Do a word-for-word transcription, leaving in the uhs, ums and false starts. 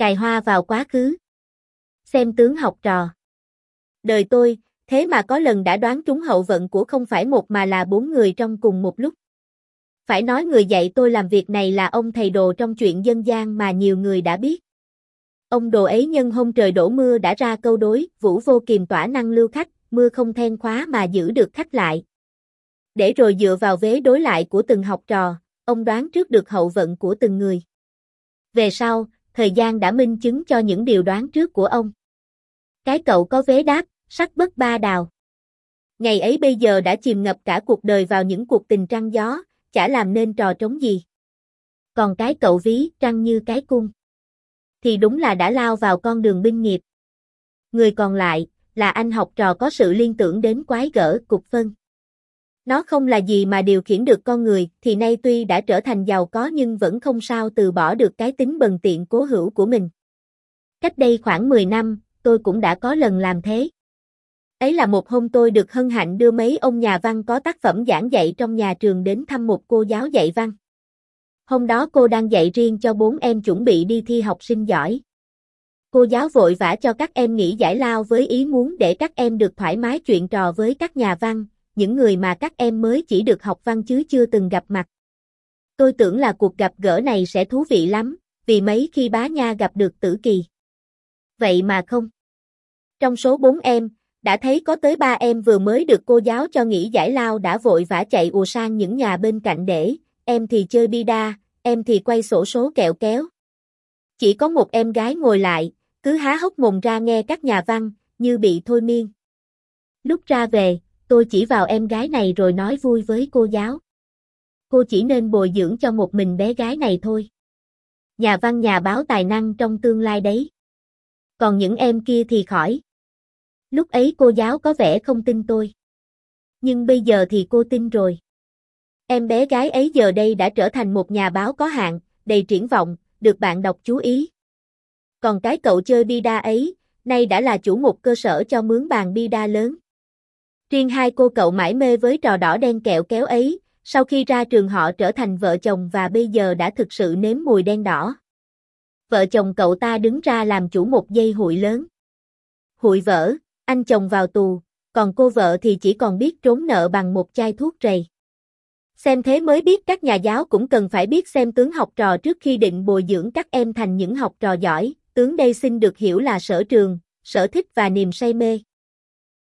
Cài hoa vào quá khứ. Xem tướng học trò. Đời tôi, thế mà có lần đã đoán trúng hậu vận của không phải một mà là bốn người trong cùng một lúc. Phải nói người dạy tôi làm việc này là ông thầy Đồ trong chuyện dân gian mà nhiều người đã biết. Ông Đồ ấy nhân hôm trời đổ mưa đã ra câu đối, vũ vô kiềm tỏa năng lưu khách, mưa không then khóa mà giữ được khách lại. Để rồi dựa vào vế đối lại của từng học trò, ông đoán trước được hậu vận của từng người. Về sau, thời gian đã minh chứng cho những điều đoán trước của ông. Cái cậu có vế đáp, sắc bất ba đào. Ngày ấy bây giờ đã chìm ngập cả cuộc đời vào những cuộc tình trăng gió, chả làm nên trò trống gì. Còn cái cậu ví, trăng như cái cung, thì đúng là đã lao vào con đường binh nghiệp. Người còn lại, là anh học trò có sự liên tưởng đến quái gở, cục phân. Nó không là gì mà điều khiển được con người, thì nay tuy đã trở thành giàu có nhưng vẫn không sao từ bỏ được cái tính bần tiện cố hữu của mình. Cách đây khoảng mười năm, tôi cũng đã có lần làm thế. Ấy là một hôm tôi được hân hạnh đưa mấy ông nhà văn có tác phẩm giảng dạy trong nhà trường đến thăm một cô giáo dạy văn. Hôm đó cô đang dạy riêng cho bốn em chuẩn bị đi thi học sinh giỏi. Cô giáo vội vã cho các em nghỉ giải lao với ý muốn để các em được thoải mái chuyện trò với các nhà văn, những người mà các em mới chỉ được học văn chứ chưa từng gặp mặt. Tôi tưởng là cuộc gặp gỡ này sẽ thú vị lắm, vì mấy khi bá nha gặp được Tử Kỳ. Vậy mà không. Trong số bốn em, đã thấy có tới ba em vừa mới được cô giáo cho nghỉ giải lao đã vội vã chạy ùa sang những nhà bên cạnh để, em thì chơi bida, em thì quay xổ số kẹo kéo. Chỉ có một em gái ngồi lại, cứ há hốc mồm ra nghe các nhà văn, như bị thôi miên. Lúc ra về, tôi chỉ vào em gái này rồi nói vui với cô giáo. Cô chỉ nên bồi dưỡng cho một mình bé gái này thôi. Nhà văn nhà báo tài năng trong tương lai đấy. Còn những em kia thì khỏi. Lúc ấy cô giáo có vẻ không tin tôi. Nhưng bây giờ thì cô tin rồi. Em bé gái ấy giờ đây đã trở thành một nhà báo có hạn, đầy triển vọng, được bạn đọc chú ý. Còn cái cậu chơi bida ấy, nay đã là chủ một cơ sở cho mướn bàn bida lớn. Riêng hai cô cậu mải mê với trò đỏ đen kẹo kéo ấy, sau khi ra trường họ trở thành vợ chồng và bây giờ đã thực sự nếm mùi đen đỏ. Vợ chồng cậu ta đứng ra làm chủ một dây hụi lớn. Hụi vỡ, anh chồng vào tù, còn cô vợ thì chỉ còn biết trốn nợ bằng một chai thuốc rầy. Xem thế mới biết các nhà giáo cũng cần phải biết xem tướng học trò trước khi định bồi dưỡng các em thành những học trò giỏi. Tướng đây xin được hiểu là sở trường, sở thích và niềm say mê.